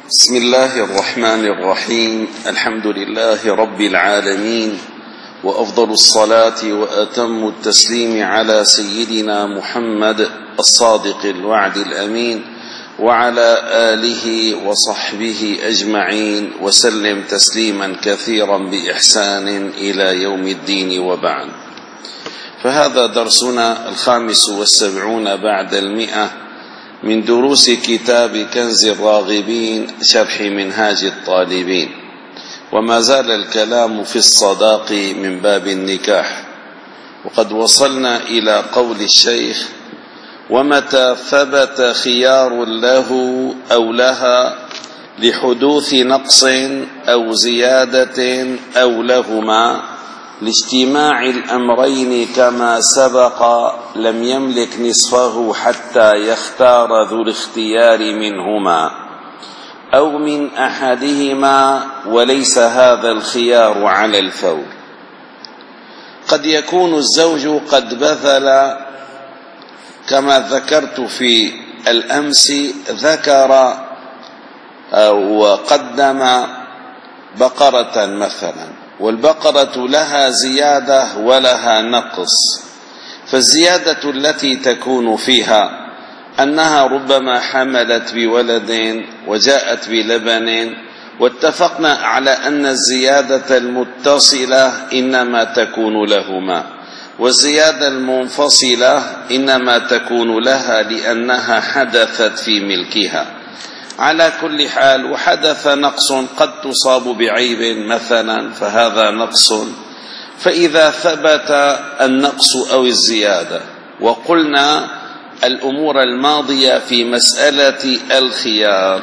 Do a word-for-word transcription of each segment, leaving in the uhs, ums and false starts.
بسم الله الرحمن الرحيم. الحمد لله رب العالمين، وأفضل الصلاة وأتم التسليم على سيدنا محمد الصادق الوعد الأمين وعلى آله وصحبه أجمعين، وسلم تسليما كثيرا بإحسان إلى يوم الدين، وبعد. فهذا درسنا الخامس والسبعون بعد المئة من دروس كتاب كنز الراغبين شرح منهاج الطالبين، وما زال الكلام في الصداق من باب النكاح، وقد وصلنا إلى قول الشيخ: ومتى ثبت خيار له أو لها لحدوث نقص أو زيادة أو لهما لاجتماع الأمرين كما سبق، لم يملك نصفه حتى يختار ذو الاختيار منهما أو من أحدهما، وليس هذا الخيار على الفور. قد يكون الزوج قد بذل كما ذكرت في الأمس، ذكر وقدم بقرة مثلا، والبقرة لها زيادة ولها نقص، فالزيادة التي تكون فيها أنها ربما حملت بولد وجاءت بلبن، واتفقنا على أن الزيادة المتصلة إنما تكون لهما، والزيادة المنفصلة إنما تكون لها لأنها حدثت في ملكها. على كل حال، وحدث نقص قد تصاب بعيب مثلا، فهذا نقص. فإذا ثبت النقص أو الزيادة، وقلنا الأمور الماضية في مسألة الخيار،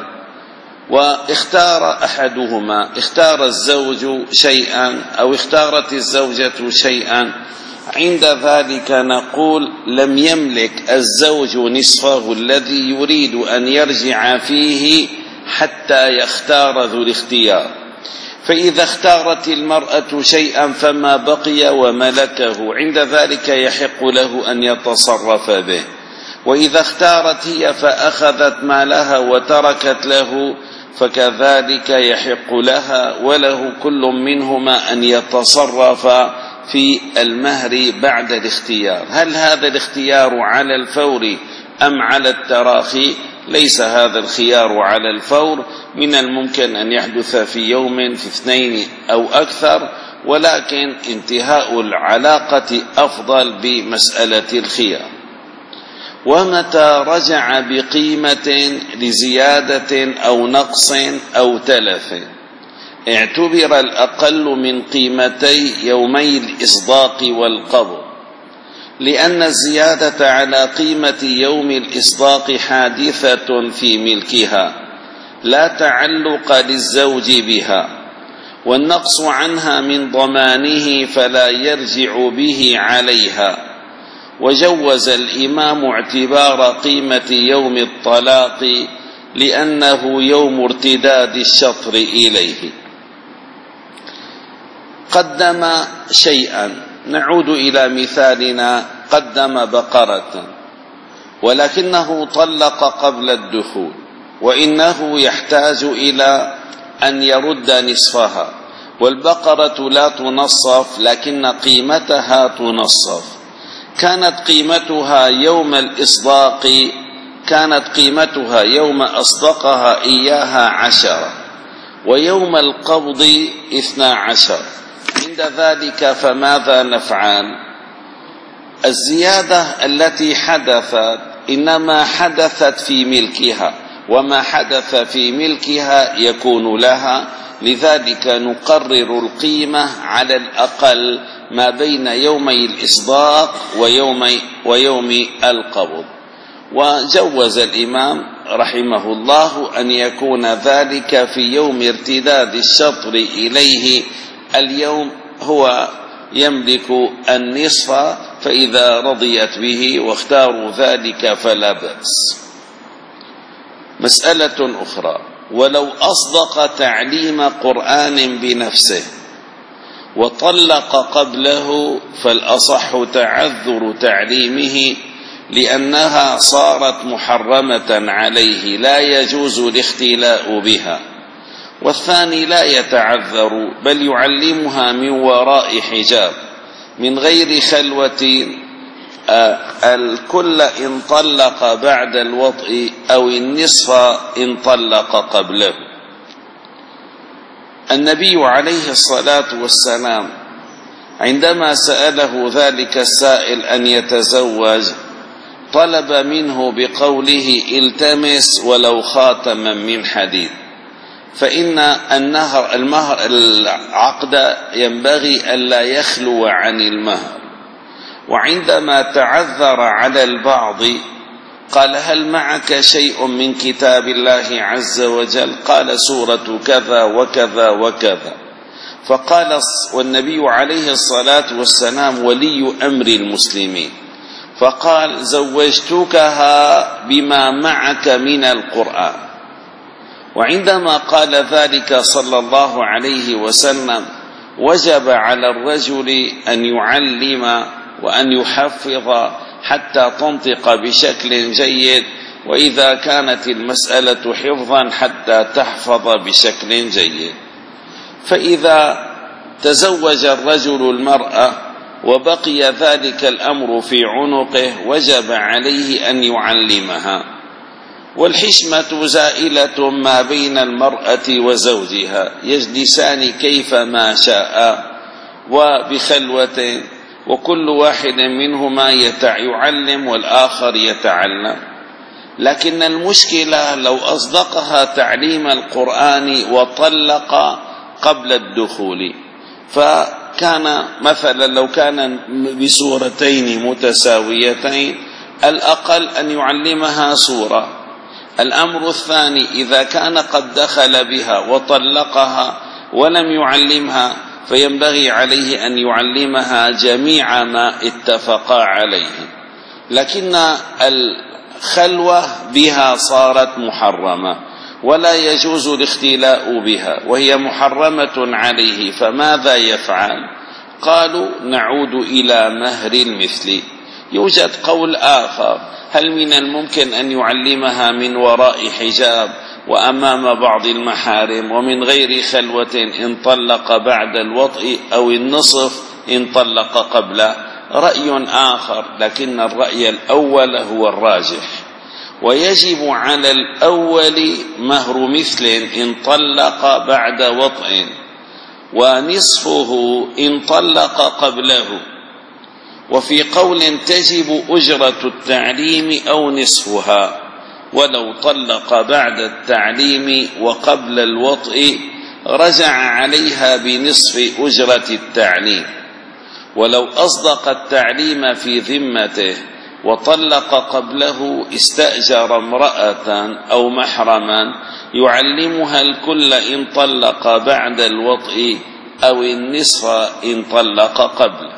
واختار أحدهما، اختار الزوج شيئا أو اختارت الزوجة شيئا، عند ذلك نقول لم يملك الزوج نصفه الذي يريد أن يرجع فيه حتى يختار ذو الاختيار. فإذا اختارت المرأة شيئا فما بقي وملكه، عند ذلك يحق له أن يتصرف به. وإذا اختارت هي فأخذت مالها وتركت له، فكذلك يحق لها وله كل منهما أن يتصرف في المهر بعد الاختيار. هل هذا الاختيار على الفور أم على التراخي؟ ليس هذا الخيار على الفور، من الممكن أن يحدث في يوم، في اثنين أو أكثر، ولكن انتهاء العلاقة أفضل بمسألة الخيار. ومتى رجع بقيمة لزيادة أو نقص أو تلف، اعتبر الأقل من قيمتي يومي الإصداق والقبض، لأن الزيادة على قيمة يوم الإصداق حادثة في ملكها، لا تعلق للزوج بها، والنقص عنها من ضمانه فلا يرجع به عليها. وجوز الإمام اعتبار قيمة يوم الطلاق لأنه يوم ارتداد الشطر إليه. قدم شيئا، نعود إلى مثالنا، قدم بقرة ولكنه طلق قبل الدخول، وإنه يحتاج إلى أن يرد نصفها، والبقرة لا تنصف لكن قيمتها تنصف. كانت قيمتها يوم الإصداق كانت قيمتها يوم أصدقها إياها عشرة، ويوم القبض اثنا عشر. عند ذلك فماذا نفعل؟ الزيادة التي حدثت إنما حدثت في ملكها، وما حدث في ملكها يكون لها، لذلك نقرر القيمة على الأقل ما بين يومي الإصداق ويوم, ويوم القبض. وجوز الإمام رحمه الله أن يكون ذلك في يوم ارتداد الشطر إليه، اليوم هو يملك النصف، فإذا رضيت به واختاروا ذلك فلا بأس. مسألة أخرى: ولو أصدق تعليم قرآن بنفسه وطلق قبله، فالأصح تعذر تعليمه لأنها صارت محرمة عليه لا يجوز الاختلاء بها. والثاني لا يتعذر بل يعلمها من وراء حجاب من غير خلوة، الكل إن طلق بعد الوطء أو النصف إن طلق قبله. النبي عليه الصلاة والسلام عندما سأله ذلك السائل أن يتزوج طلب منه بقوله التمس ولو خاتما من حديد، فإن النهر المهر العقد ينبغي ألا يخلو عن المهر. وعندما تعذر على البعض قال هل معك شيء من كتاب الله عز وجل؟ قال سورة كذا وكذا وكذا. فقال والنبي عليه الصلاة والسلام ولي أمر المسلمين، فقال زوجتكها بما معك من القرآن. وعندما قال ذلك صلى الله عليه وسلم وجب على الرجل أن يعلم وأن يحفظ حتى تنطق بشكل جيد، وإذا كانت المسألة حفظا حتى تحفظ بشكل جيد. فإذا تزوج الرجل المرأة وبقي ذلك الأمر في عنقه وجب عليه أن يعلمها. والحشمة زائلة ما بين المرأة وزوجها، يجلسان كيفما شاء وبخلوة، وكل واحد منهما يعلم والآخر يتعلم. لكن المشكلة لو أصدقها تعليم القرآن وطلق قبل الدخول، فكان مثلا لو كان بسورتين متساويتين الأقل أن يعلمها سورة. الأمر الثاني إذا كان قد دخل بها وطلقها ولم يعلمها فينبغي عليه أن يعلمها جميع ما اتفقا عليه. لكن الخلوة بها صارت محرمة ولا يجوز الاختلاء بها وهي محرمة عليه، فماذا يفعل؟ قالوا نعود إلى مهر المثل. يوجد قول آخر، هل من الممكن أن يعلمها من وراء حجاب وأمام بعض المحارم ومن غير خلوة إن طلق بعد الوطء أو النصف إن طلق قبله؟ رأي آخر، لكن الرأي الأول هو الراجح. ويجب على الأول مهر مثل إن طلق بعد وطء، ونصفه إن طلق قبله. وفي قول تجب أجرة التعليم أو نصفها، ولو طلق بعد التعليم وقبل الوطء رجع عليها بنصف أجرة التعليم. ولو أصدق التعليم في ذمته وطلق قبله استأجر امرأة أو محرما يعلمها الكل إن طلق بعد الوطء أو النصف إن طلق قبله.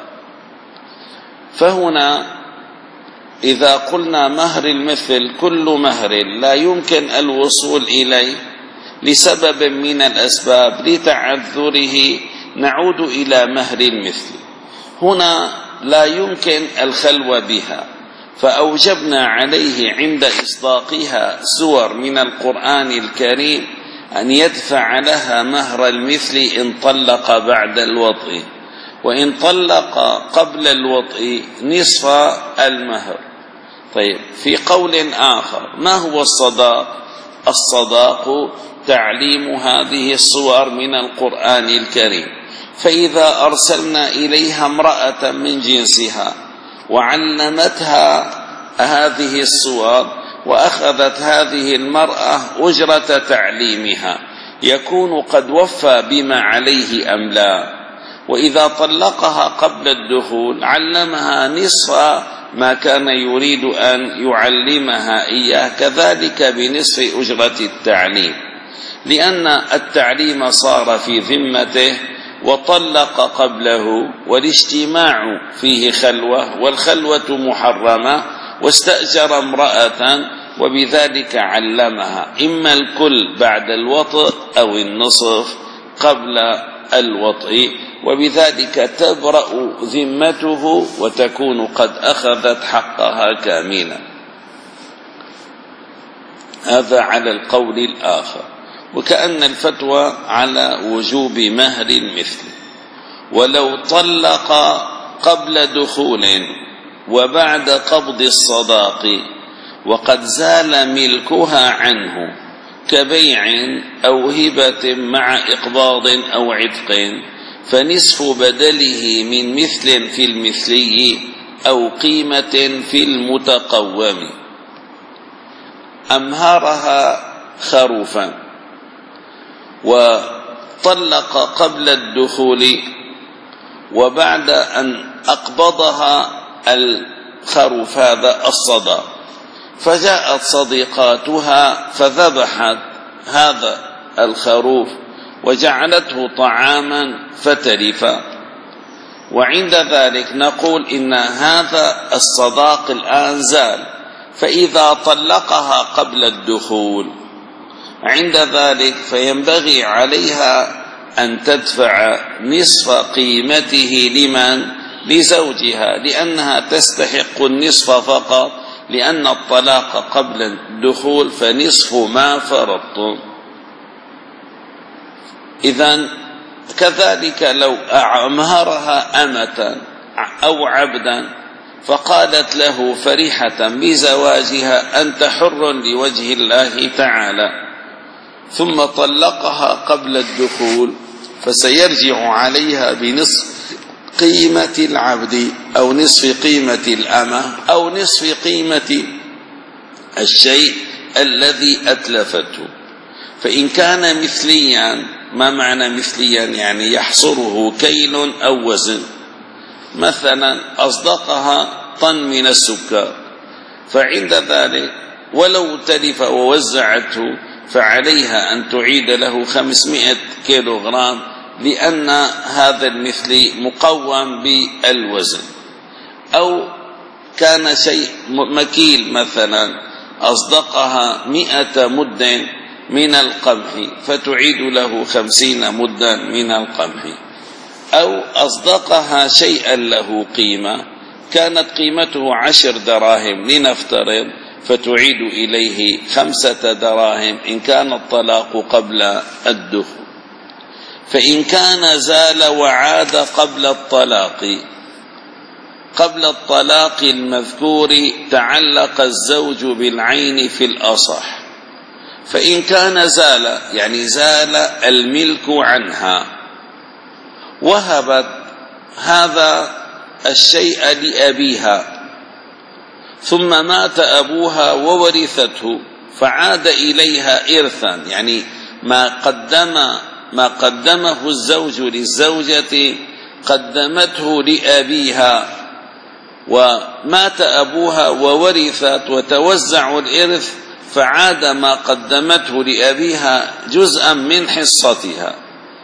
فهنا إذا قلنا مهر المثل كل مهر لا يمكن الوصول إليه لسبب من الأسباب لتعذره نعود إلى مهر المثل. هنا لا يمكن الخلوة بها، فأوجبنا عليه عند إصداقها سور من القرآن الكريم أن يدفع لها مهر المثل إن طلق بعد الوطء، وإن طلق قبل الوطء نصف المهر. طيب، في قول آخر ما هو الصداق؟ الصداق تعليم هذه الصور من القرآن الكريم. فإذا أرسلنا إليها امرأة من جنسها وعلمتها هذه الصور وأخذت هذه المرأة أجرة تعليمها يكون قد وفى بما عليه أم لا؟ وإذا طلقها قبل الدخول علمها نصف ما كان يريد أن يعلمها إياه، كذلك بنصف أجرة التعليم، لأن التعليم صار في ذمته وطلق قبله، والاجتماع فيه خلوة والخلوة محرمة، واستأجر امرأة وبذلك علمها إما الكل بعد الوطء أو النصف قبل الوطء، وبذلك تبرأ ذمته وتكون قد أخذت حقها كاملا. هذا على القول الآخر. وكأن الفتوى على وجوب مهر المثل. ولو طلق قبل دخول وبعد قبض الصداق وقد زال ملكها عنه كبيع أو هبة مع إقباض أو عتق، فنصف بدله من مثل في المثلي أو قيمة في المتقوم. أمهرها خروفا وطلق قبل الدخول، وبعد أن أقبضها الخروف هذا الصدى، فجاءت صديقاتها فذبحت هذا الخروف وجعلته طعاما فتلف، وعند ذلك نقول إن هذا الصداق الآن زال. فإذا طلقها قبل الدخول عند ذلك فينبغي عليها أن تدفع نصف قيمته لمن؟ لزوجها، لأنها تستحق النصف فقط، لأن الطلاق قبل الدخول فنصف ما فرضتم. إذن كذلك لو أمهرها أمة أو عبدا فقالت له فرحة بزواجها أنت حر لوجه الله تعالى، ثم طلقها قبل الدخول، فسيرجع عليها بنصف قيمة العبد أو نصف قيمة الأمة أو نصف قيمة الشيء الذي أتلفته. فإن كان مثليا، ما معنى مثليا؟ يعني يحصره كيل أو وزن. مثلا أصدقها طن من السكر، فعند ذلك ولو تلف ووزعته فعليها أن تعيد له خمسمائة كيلوغرام، لأن هذا المثل مقوم بالوزن. أو كان شيء مكيل، مثلا أصدقها مئة مد من القمح فتعيد له خمسين مدا من القمح. أو أصدقها شيئا له قيمة كانت قيمته عشر دراهم لنفترض، فتعيد إليه خمسة دراهم إن كان الطلاق قبل الدخول. فإن كان زال وعاد قبل الطلاق قبل الطلاق المذكور تعلق الزوج بالعين في الأصح. فإن كان زال يعني زال الملك عنها، وهبت هذا الشيء لأبيها، ثم مات أبوها وورثته، فعاد إليها إرثا، يعني ما قدم ما قدمه الزوج للزوجة قدمته لأبيها، ومات أبوها وورثت وتوزع الإرث، فعاد ما قدمته لأبيها جزءا من حصتها.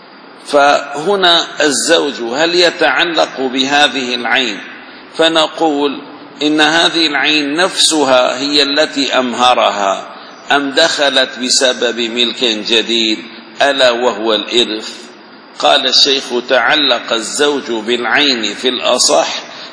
فهنا الزوج هل يتعلق بهذه العين؟ فنقول إن هذه العين نفسها هي التي أمهرها، أم دخلت بسبب ملك جديد ألا وهو الإرث؟ قال الشيخ تعلق الزوج بالعين في الأصح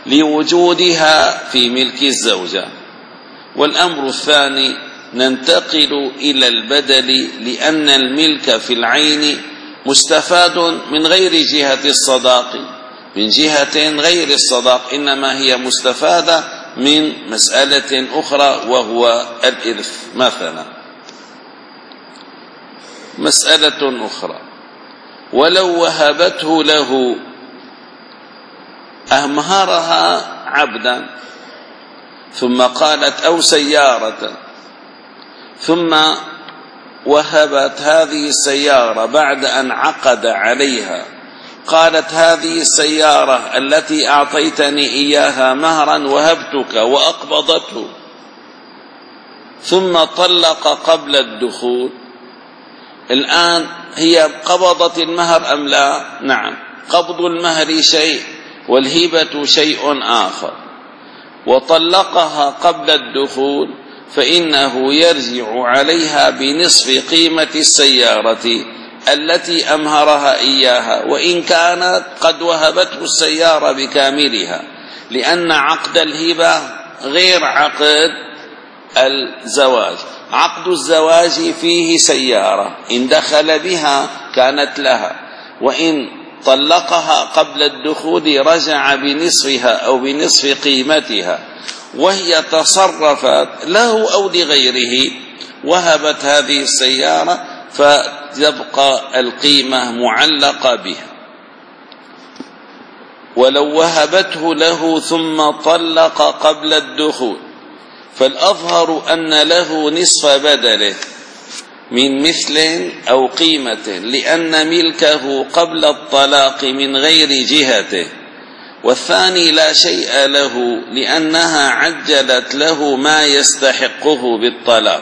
لوجودها في ملك الزوجة. والأمر الثاني ننتقل إلى البدل، لأن الملك في العين مستفاد من غير جهة الصداق، من جهة غير الصداق، إنما هي مستفادة من مسألة أخرى وهو الإرث. مثلا مسألة أخرى، ولو وهبته له أمهرها عبدا ثم قالت أو سيارة، ثم وهبت هذه السيارة بعد أن عقد عليها، قالت هذه السيارة التي أعطيتني إياها مهرا وهبتك، وأقبضته، ثم طلق قبل الدخول. الآن هي قبضت المهر أم لا؟ نعم، قبض المهر شيء والهبة شيء آخر. وطلقها قبل الدخول فإنه يرجع عليها بنصف قيمة السيارة التي أمهرها إياها، وإن كانت قد وهبته السيارة بكاملها، لأن عقد الهبة غير عقد الزواج. عقد الزواج فيه سيارة، إن دخل بها كانت لها، وإن طلقها قبل الدخول رجع بنصفها أو بنصف قيمتها، وهي تصرفت له أو لغيره، وهبت هذه السيارة فتبقى القيمة معلقة بها. ولو وهبته له ثم طلق قبل الدخول فالأظهر أن له نصف بدله من مثل أو قيمة، لأن ملكه قبل الطلاق من غير جهته، والثاني لا شيء له لأنها عجلت له ما يستحقه بالطلاق.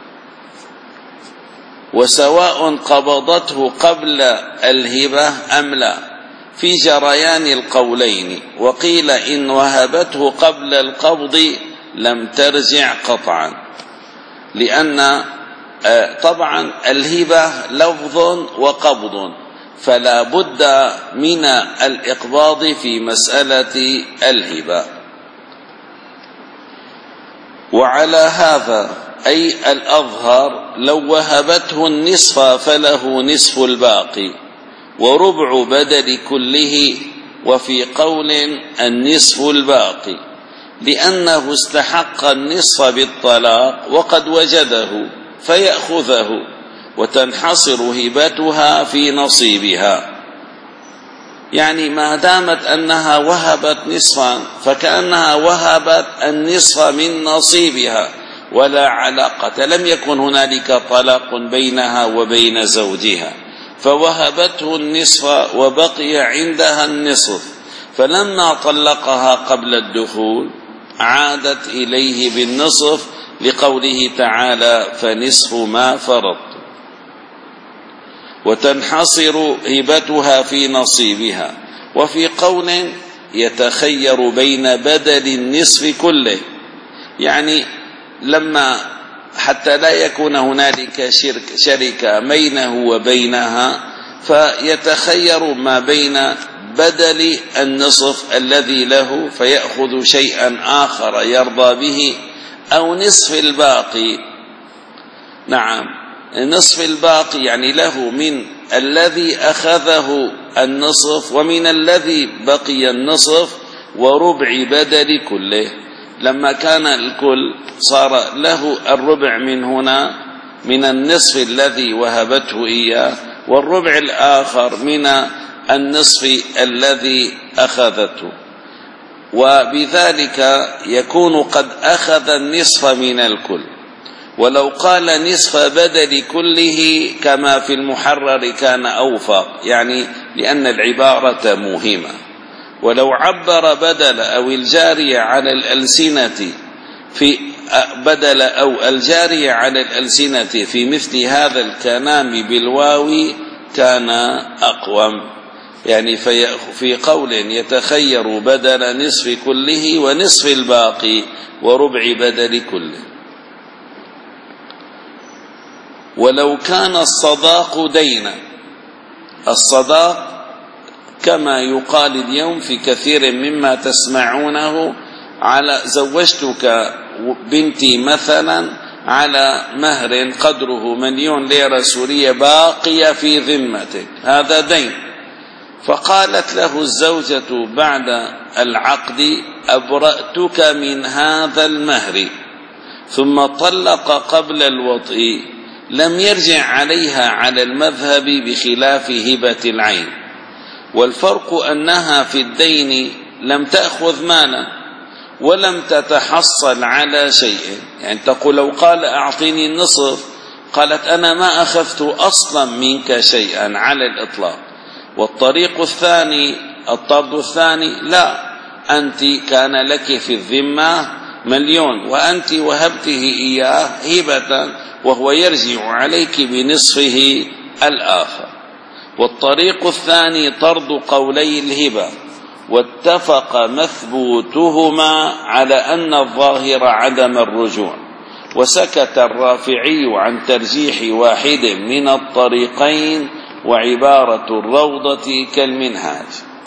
وسواء قبضته قبل الهبة أم لا في جريان القولين، وقيل إن وهبته قبل القبض لم ترجع قطعا، لأن طبعا الهبة لفظ وقبض، فلا بد من الإقباض في مسألة الهبة. وعلى هذا أي الأظهر لو وهبته النصف فله نصف الباقي وربع بدل كله، وفي قول النصف الباقي، لأنه استحق النصف بالطلاق وقد وجده فيأخذه، وتنحصر هبتها في نصيبها. يعني ما دامت أنها وهبت نصفا فكأنها وهبت النصف من نصيبها، ولا علاقة، لم يكن هنالك طلاق بينها وبين زوجها، فوهبته النصف وبقي عندها النصف، فلما طلقها قبل الدخول عادت إليه بالنصف، لقوله تعالى فنصف ما فرضت، وتنحصر هبتها في نصيبها. وفي قول يتخير بين بدل النصف كله، يعني لما حتى لا يكون هنالك شرك شركة بينه وبينها، فيتخير ما بين بدل النصف الذي له فيأخذ شيئا آخر يرضى به، أو نصف الباقي. نعم، نصف الباقي يعني له من الذي أخذه النصف ومن الذي بقي النصف وربع بدل كله. لما كان الكل صار له الربع من هنا من النصف الذي وهبته إياه، والربع الآخر من النصف الذي أخذته، وبذلك يكون قد أخذ النصف من الكل. ولو قال نصف بدل كله كما في المحرر كان أوفق، يعني لأن العبارة مهمة. ولو عبر بدل أو الجارية على الألسنة في بدل أو الجارية على الألسنة في مثل هذا الكلام بالواو كان أقوم، يعني في قول يتخير بدل نصف كله ونصف الباقي وربع بدل كله. ولو كان الصداق دينا، الصداق كما يقال اليوم في كثير مما تسمعونه، على زوجتك بنتي مثلا على مهر قدره مليون ليرة سورية باقية في ذمتك، هذا دين. فقالت له الزوجة بعد العقد أبرأتك من هذا المهر، ثم طلق قبل الوطء، لم يرجع عليها على المذهب بخلاف هبة العين. والفرق أنها في الدين لم تأخذ مالا ولم تتحصل على شيء، يعني تقول لو قال أعطيني النصف قالت أنا ما أخذت أصلا منك شيئا على الإطلاق. والطريق الثاني الطرد الثاني لا، أنت كان لك في الذمة مليون وأنت وهبته إياه هبة، وهو يرجع عليك بنصفه الآخر. والطريق الثاني طرد قولي الهبة، واتفق مثبوتهما على أن الظاهر عدم الرجوع، وسكت الرافعي عن ترجيح واحد من الطريقين وعبارة الروضة كالمنهاج.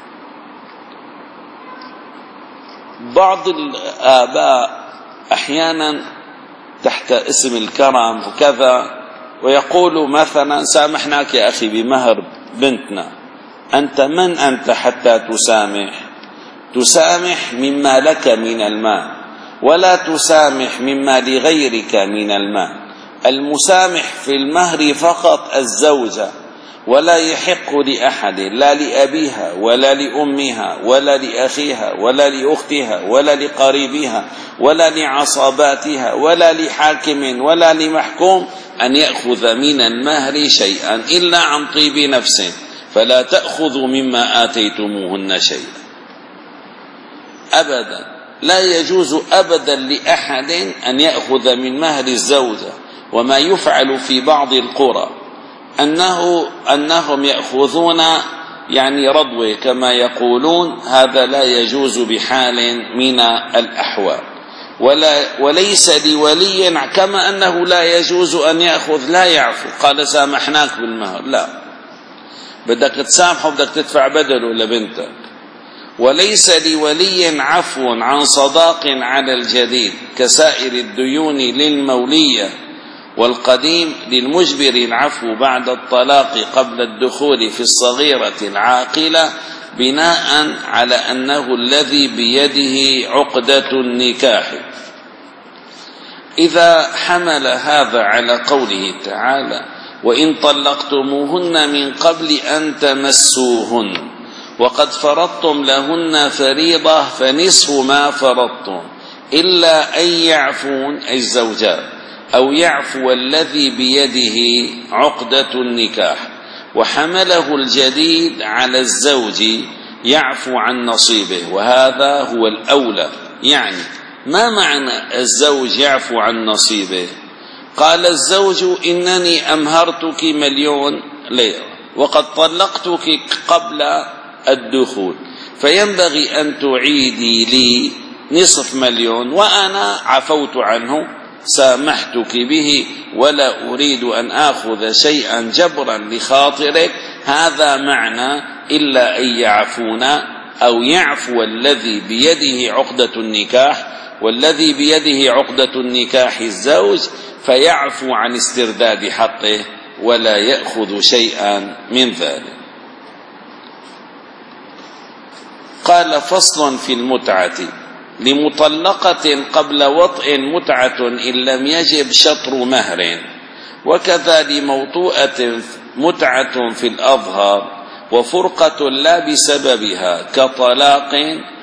بعض الآباء أحيانا تحت اسم الكرم وكذا ويقول مثلا سامحناك يا أخي بمهر بنتنا. أنت من أنت حتى تسامح؟ تسامح مما لك من المال ولا تسامح مما لغيرك من المال. المسامح في المهر فقط الزوجة، ولا يحق لأحد، لا لأبيها ولا لأمها ولا لأخيها ولا لأختها ولا لقريبها ولا لعصاباتها ولا لحاكم ولا لمحكوم أن يأخذ من المهر شيئا إلا عن طيب نفسه، فلا تأخذوا مما آتيتموهن شيئا أبدا. لا يجوز أبدا لأحد أن يأخذ من مهر الزوجة. وما يفعل في بعض القرى أنه أنهم يأخذون يعني رضوه كما يقولون، هذا لا يجوز بحال من الأحوال. ولا وليس لولي كما أنه لا يجوز أن يأخذ لا يعفو. قال سامحناك بالمهر، لا، بدك تسامحه بدك تدفع بدله لبنتك. وليس لولي عفو عن صداق على الجديد كسائر الديون للمولية، والقديم للمجبر العفو بعد الطلاق قبل الدخول في الصغيرة العاقلة بناء على أنه الذي بيده عقدة النكاح. إذا حمل هذا على قوله تعالى وإن طلقتموهن من قبل أن تمسوهن وقد فرضتم لهن فريضة فنصف ما فرضتم إلا أن يعفون أي الزوجات أو يعفو الذي بيده عقدة النكاح، وحمله الجديد على الزوج يعفو عن نصيبه، وهذا هو الأولى. يعني ما معنى الزوج يعفو عن نصيبه؟ قال الزوج إنني أمهرتك مليون ليرة وقد طلقتك قبل الدخول، فينبغي أن تعيدي لي نصف مليون وأنا عفوت عنه سامحتك به ولا أريد أن آخذ شيئا جبرا لخاطرك. هذا معنى إلا أن يعفون أو يعفو الذي بيده عقدة النكاح، والذي بيده عقدة النكاح الزوج فيعفو عن استرداد حقه ولا يأخذ شيئا من ذلك. قال فصل في المتعة لمطلقة قبل وطء متعة إن لم يجب شطر مهر، وكذا لموطوءة متعة في الأظهر وفرقة لا بسببها كطلاق،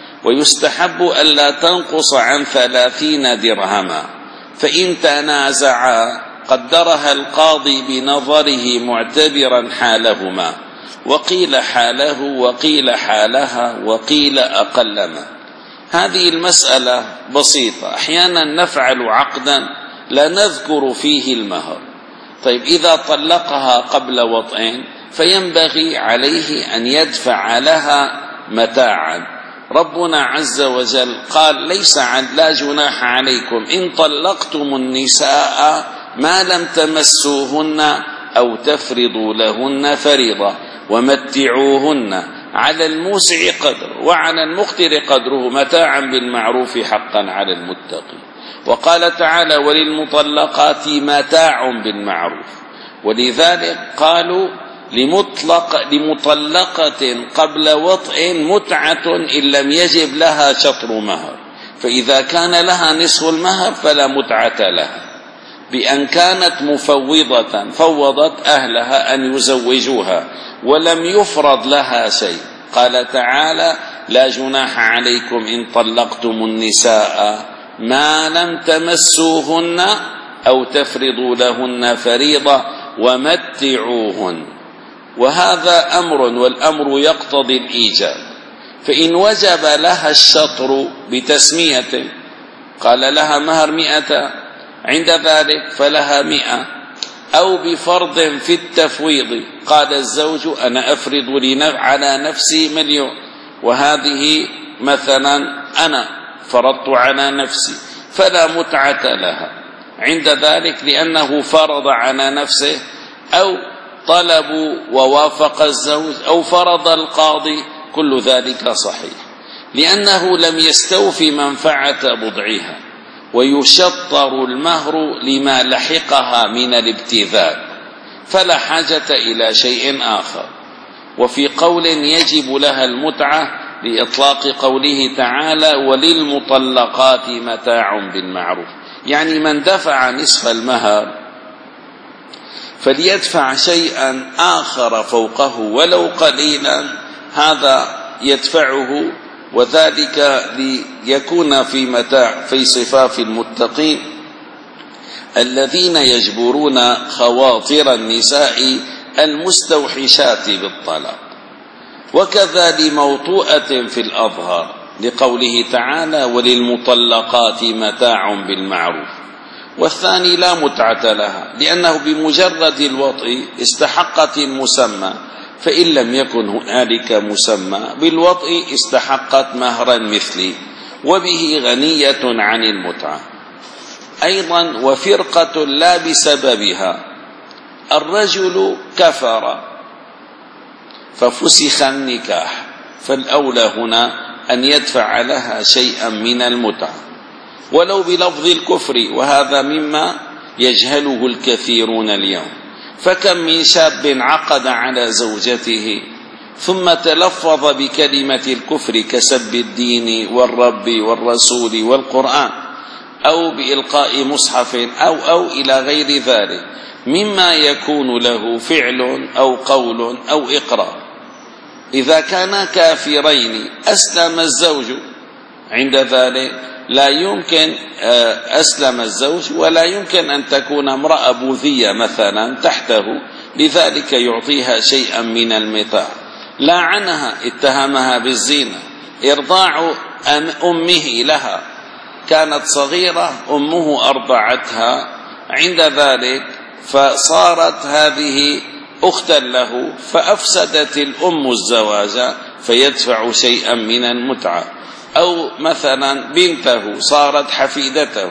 ويستحب ألا تنقص عن ثلاثين درهما، فإن تنازعا قدرها القاضي بنظره معتبرا حالهما، وقيل حاله وقيل حالها وقيل أقلما. هذه المسألة بسيطة. أحيانا نفعل عقدا لا نذكر فيه المهر. طيب إذا طلقها قبل وطئين فينبغي عليه أن يدفع لها متاعا. ربنا عز وجل قال ليس عن لا جناح عليكم إن طلقتم النساء ما لم تمسوهن أو تفرضوا لهن فريضة ومتعوهن على الموسع قدر وعلى المقتر قدره متاعا بالمعروف حقا على المتقين. وقال تعالى وللمطلقات متاع بالمعروف. ولذلك قالوا لمطلق لمطلقة قبل وطء متعة إن لم يجب لها شطر مهر، فإذا كان لها نصف المهر فلا متعة لها، بأن كانت مفوضة فوضت أهلها أن يزوجوها ولم يفرض لها شيء. قال تعالى لا جناح عليكم إن طلقتم النساء ما لم تمسوهن أو تفرضوا لهن فريضة ومتعوهن. وهذا أمر، والأمر يقتضي الإيجاب. فإن وجب لها الشطر بتسمية قال لها مهر مئة، عند ذلك فلها مئة، أو بفرض في التفويض قال الزوج أنا أفرض على نفسي مليون، وهذه مثلا أنا فرضت على نفسي، فلا متعة لها عند ذلك لأنه فرض على نفسه. أو طلبوا ووافق الزوج أو فرض القاضي، كل ذلك صحيح، لأنه لم يستوفي منفعة بضعها، ويشطر المهر لما لحقها من الابتذال، فلا حاجة إلى شيء آخر. وفي قول يجب لها المتعة لإطلاق قوله تعالى وللمطلقات متاع بالمعروف، يعني من دفع نصف المهر فليدفع شيئا آخر فوقه ولو قليلا، هذا يدفعه، وذلك ليكون في متاع في صفاف المتقين الذين يجبرون خواطر النساء المستوحشات بالطلاق. وكذا لموطوءة في الأظهار لقوله تعالى وللمطلقات متاع بالمعروف، والثاني لا متعة لها لأنه بمجرد الوطء استحقت المسمى، فإن لم يكن هنالك مسمى بالوطء استحقت مهرا مثلي، وبه غنية عن المتعة. أيضا وفرقة لا بسببها، الرجل كفر ففسخ النكاح، فالأولى هنا أن يدفع لها شيئا من المتعة ولو بلفظ الكفر، وهذا مما يجهله الكثيرون اليوم. فكم من شاب عقد على زوجته ثم تلفظ بكلمة الكفر كسب الدين والرب والرسول والقرآن، أو بإلقاء مصحف أو أو إلى غير ذلك مما يكون له فعل أو قول أو إقرار. إذا كانا كافرين أسلم الزوج، عند ذلك لا يمكن أسلم الزوج ولا يمكن أن تكون امرأة بوذية مثلا تحته، لذلك يعطيها شيئا من المتاع. لاعنها، اتهمها بالزنا، إرضاع أمه لها، كانت صغيرة أمه أرضعتها، عند ذلك فصارت هذه أختا له، فأفسدت الأم الزواج فيدفع شيئا من المتعة. أو مثلا بنته صارت حفيدته،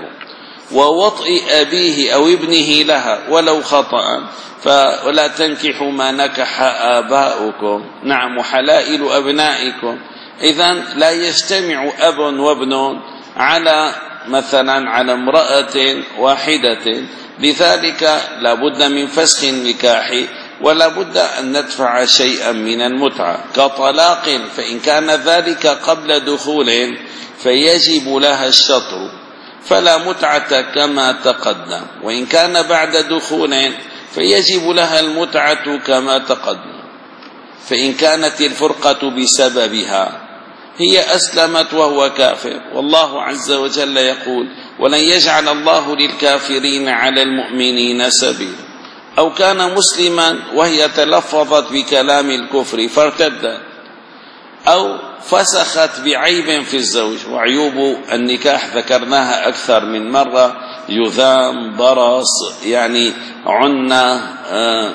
ووطئ أبيه أو ابنه لها ولو خطأ، فلا تنكحوا ما نكح آباؤكم، نعم حلائل أبنائكم. إذن لا يجتمع أب وابن على مثلا على امرأة واحدة، لذلك لا بد من فسخ النكاح، ولا بد أن ندفع شيئا من المتعة كطلاق، فإن كان ذلك قبل دخول فيجب لها الشطر فلا متعة كما تقدم، وإن كان بعد دخول فيجب لها المتعة كما تقدم. فإن كانت الفرقة بسببها، هي أسلمت وهو كافر، والله عز وجل يقول ولن يجعل الله للكافرين على المؤمنين سبيلا، أو كان مسلما وهي تلفظت بكلام الكفر فارتدت، أو فسخت بعيب في الزوج، وعيوب النكاح ذكرناها أكثر من مرة، يذام، برص، يعني عنة، آآ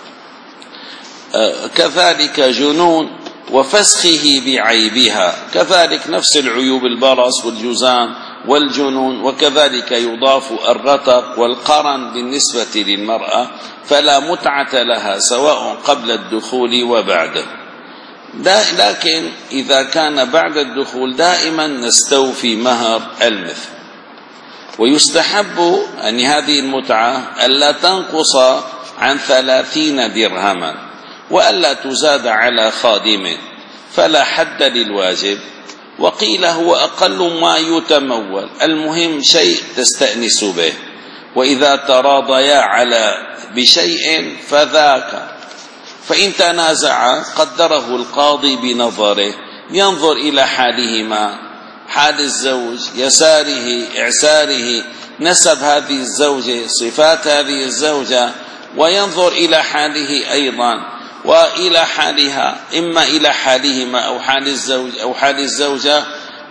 آآ كذلك جنون، وفسخه بعيبها، كذلك نفس العيوب البرص والجزام والجنون، وكذلك يضاف الرتق والقرن بالنسبة للمرأة، فلا متعة لها سواء قبل الدخول وبعده. لكن إذا كان بعد الدخول دائما نستوفي مهر المثل. ويستحب أن هذه المتعة ألا تنقص عن ثلاثين درهما، وألا تزاد على خادم، فلا حد للواجب. وقيل هو أقل ما يتمول، المهم شيء تستأنس به، وإذا تراضيا على بشيء فذاك. فإن تنازع قدره القاضي بنظره، ينظر إلى حالهما، حال الزوج، يساره، إعساره، نسب هذه الزوجة، صفات هذه الزوجة، وينظر إلى حاله أيضا وإلى حالها، إما إلى حالهما أو حال الزوج أو حال الزوجة.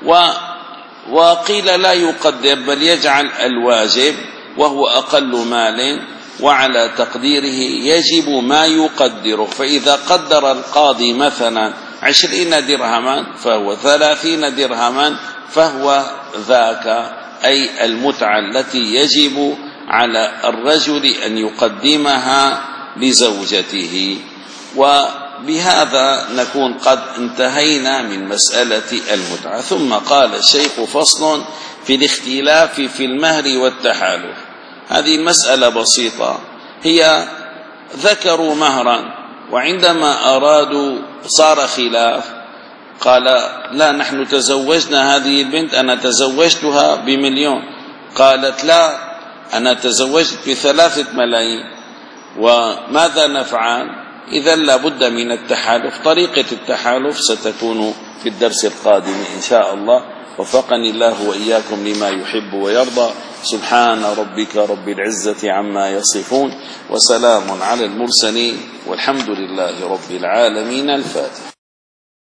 وقيل لا يقدر بل يجعل الواجب وهو أقل مال، وعلى تقديره يجب ما يقدره. فإذا قدر القاضي مثلا عشرين درهما فهو ثلاثين درهما، فهو ذاك أي المتعة التي يجب على الرجل أن يقدمها لزوجته. وبهذا نكون قد انتهينا من مسألة المتعة. ثم قال الشيخ: فصل في الاختلاف في المهر والتحالف. هذه مسألة بسيطة، هي ذكروا مهرا وعندما أرادوا صار خلاف، قال: لا، نحن تزوجنا هذه البنت، أنا تزوجتها بمليون، قالت: لا، أنا تزوجت بثلاثة ملايين، وماذا نفعل؟ إذن لابد من التحالف. طريقة التحالف ستكون في الدرس القادم إن شاء الله. وفقني الله وإياكم لما يحب ويرضى. سبحان ربك رب العزة عما يصفون، وسلام على المرسلين، والحمد لله رب العالمين. الفاتحة.